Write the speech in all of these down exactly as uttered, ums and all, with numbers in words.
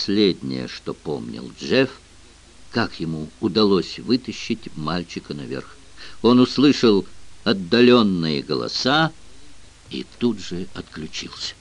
последнее, что помнил Джефф, как ему удалось вытащить мальчика наверх. Он услышал отдаленные голоса и тут же отключился.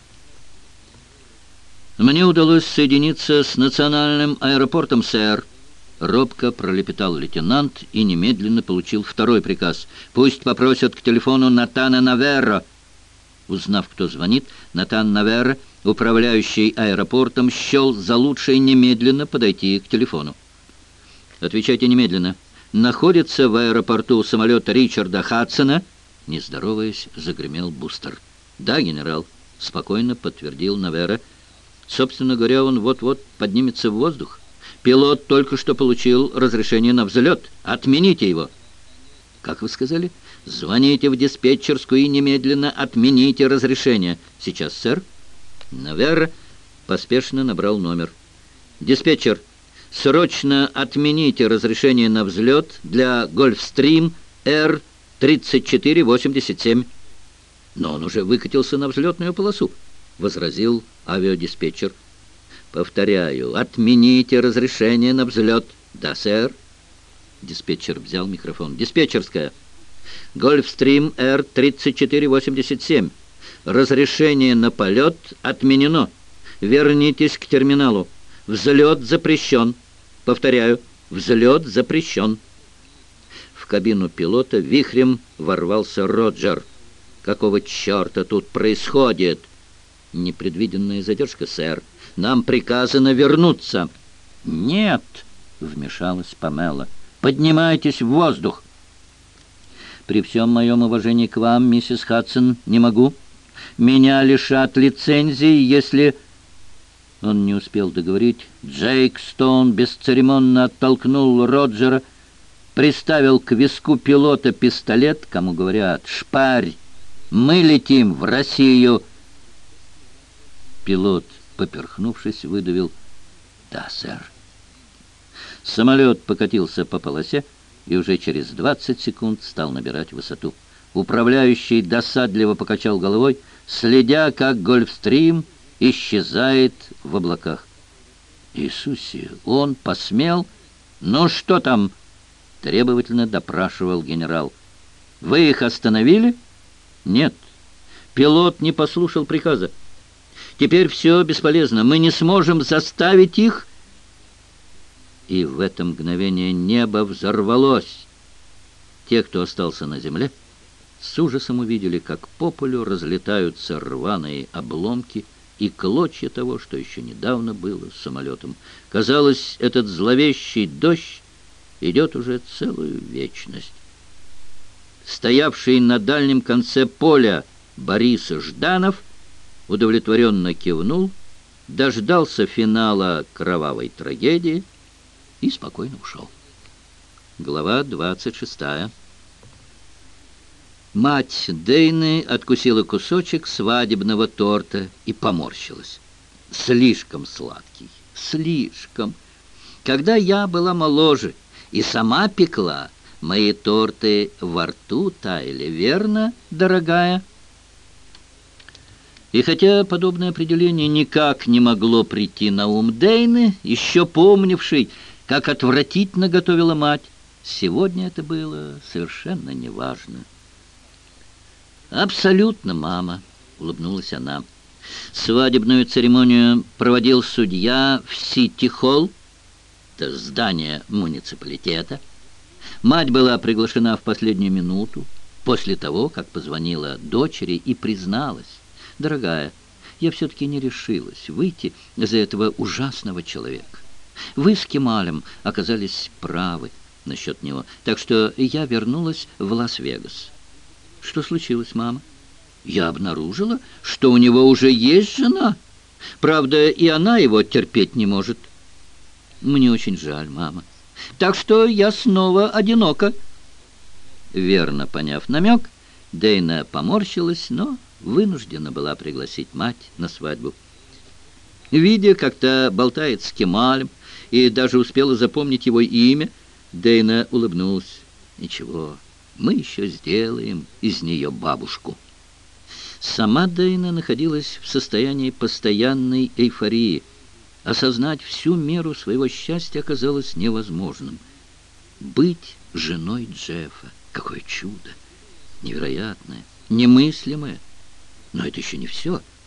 «Мне удалось соединиться с национальным аэропортом, сэр», — робко пролепетал лейтенант и немедленно получил второй приказ. «Пусть попросят к телефону Натана Наверро». Узнав, кто звонит, Натан Наверро, управляющий аэропортом, счел за лучшее немедленно подойти к телефону. «Отвечайте немедленно. Находится в аэропорту самолет Ричарда Хадсона?» Не здороваясь, загремел Бустер. «Да, генерал», — спокойно подтвердил Наверро. «Собственно говоря, он вот-вот поднимется в воздух. Пилот только что получил разрешение на взлет. Отмените его». «Как вы сказали?» «Звоните в диспетчерскую и немедленно отмените разрешение». «Сейчас, сэр». Наверро поспешно набрал номер. «Диспетчер, срочно отмените разрешение на взлет для Гольфстрим Р тридцать четыре восемьдесят семь». «Но он уже выкатился на взлетную полосу», — возразил авиадиспетчер. «Повторяю, отмените разрешение на взлет». «Да, сэр». Диспетчер взял микрофон. «Диспетчерская. Гольфстрим Р тридцать четыре восемьдесят семь. Разрешение на полет отменено. Вернитесь к терминалу. Взлет запрещен. Повторяю, взлет запрещен». В кабину пилота вихрем ворвался Роджер. «Какого черта тут происходит?» «Непредвиденная задержка, сэр. Нам приказано вернуться». «Нет», — вмешалась Памела. «Поднимайтесь в воздух». «При всем моем уважении к вам, миссис Хадсон, не могу. Меня лишат лицензии, если...» Он не успел договорить. Джейк Стоун бесцеремонно оттолкнул Роджера, приставил к виску пилота пистолет, кому говорят «Шпарь! Мы летим в Россию!» Пилот, поперхнувшись, выдавил «Да, сэр». Самолет покатился по полосе и уже через двадцать секунд стал набирать высоту. Управляющий досадливо покачал головой, следя, как Гольфстрим исчезает в облаках. «Иисусе, он посмел? Ну что там?» — требовательно допрашивал генерал. «Вы их остановили?» «Нет. Пилот не послушал приказа. Теперь все бесполезно. Мы не сможем заставить их...» И в это мгновение небо взорвалось. Те, кто остался на земле, с ужасом увидели, как по полю разлетаются рваные обломки и клочья того, что еще недавно было самолетом. Казалось, этот зловещий дождь идет уже целую вечность. Стоявший на дальнем конце поля Борис Жданов удовлетворенно кивнул, дождался финала кровавой трагедии и спокойно ушел. Глава двадцать шестая. Мать Дейны откусила кусочек свадебного торта и поморщилась. Слишком сладкий, слишком. Когда я была моложе и сама пекла, мои торты во рту таяли, верно, дорогая? И хотя подобное определение никак не могло прийти на ум Дейны, еще помнившей, как отвратительно готовила мать, сегодня это было совершенно неважно. «Абсолютно, мама», — улыбнулась она. Свадебную церемонию проводил судья в Сити-холл, это здание муниципалитета. Мать была приглашена в последнюю минуту, после того, как позвонила дочери и призналась: «Дорогая, я все-таки не решилась выйти за этого ужасного человека. Вы с Кемалем оказались правы насчет него, так что я вернулась в Лас-Вегас». «Что случилось, мама?» «Я обнаружила, что у него уже есть жена. Правда, и она его терпеть не может». «Мне очень жаль, мама. Так что я снова одинока». Верно поняв намек, Дейна поморщилась, но вынуждена была пригласить мать на свадьбу. Видя, как та болтает с Кемалем, и даже успела запомнить его имя, Дейна улыбнулась. «Ничего, мы еще сделаем из нее бабушку». Сама Дейна находилась в состоянии постоянной эйфории. Осознать всю меру своего счастья оказалось невозможным. Быть женой Джеффа — какое чудо! Невероятное, немыслимое. Но это еще не все.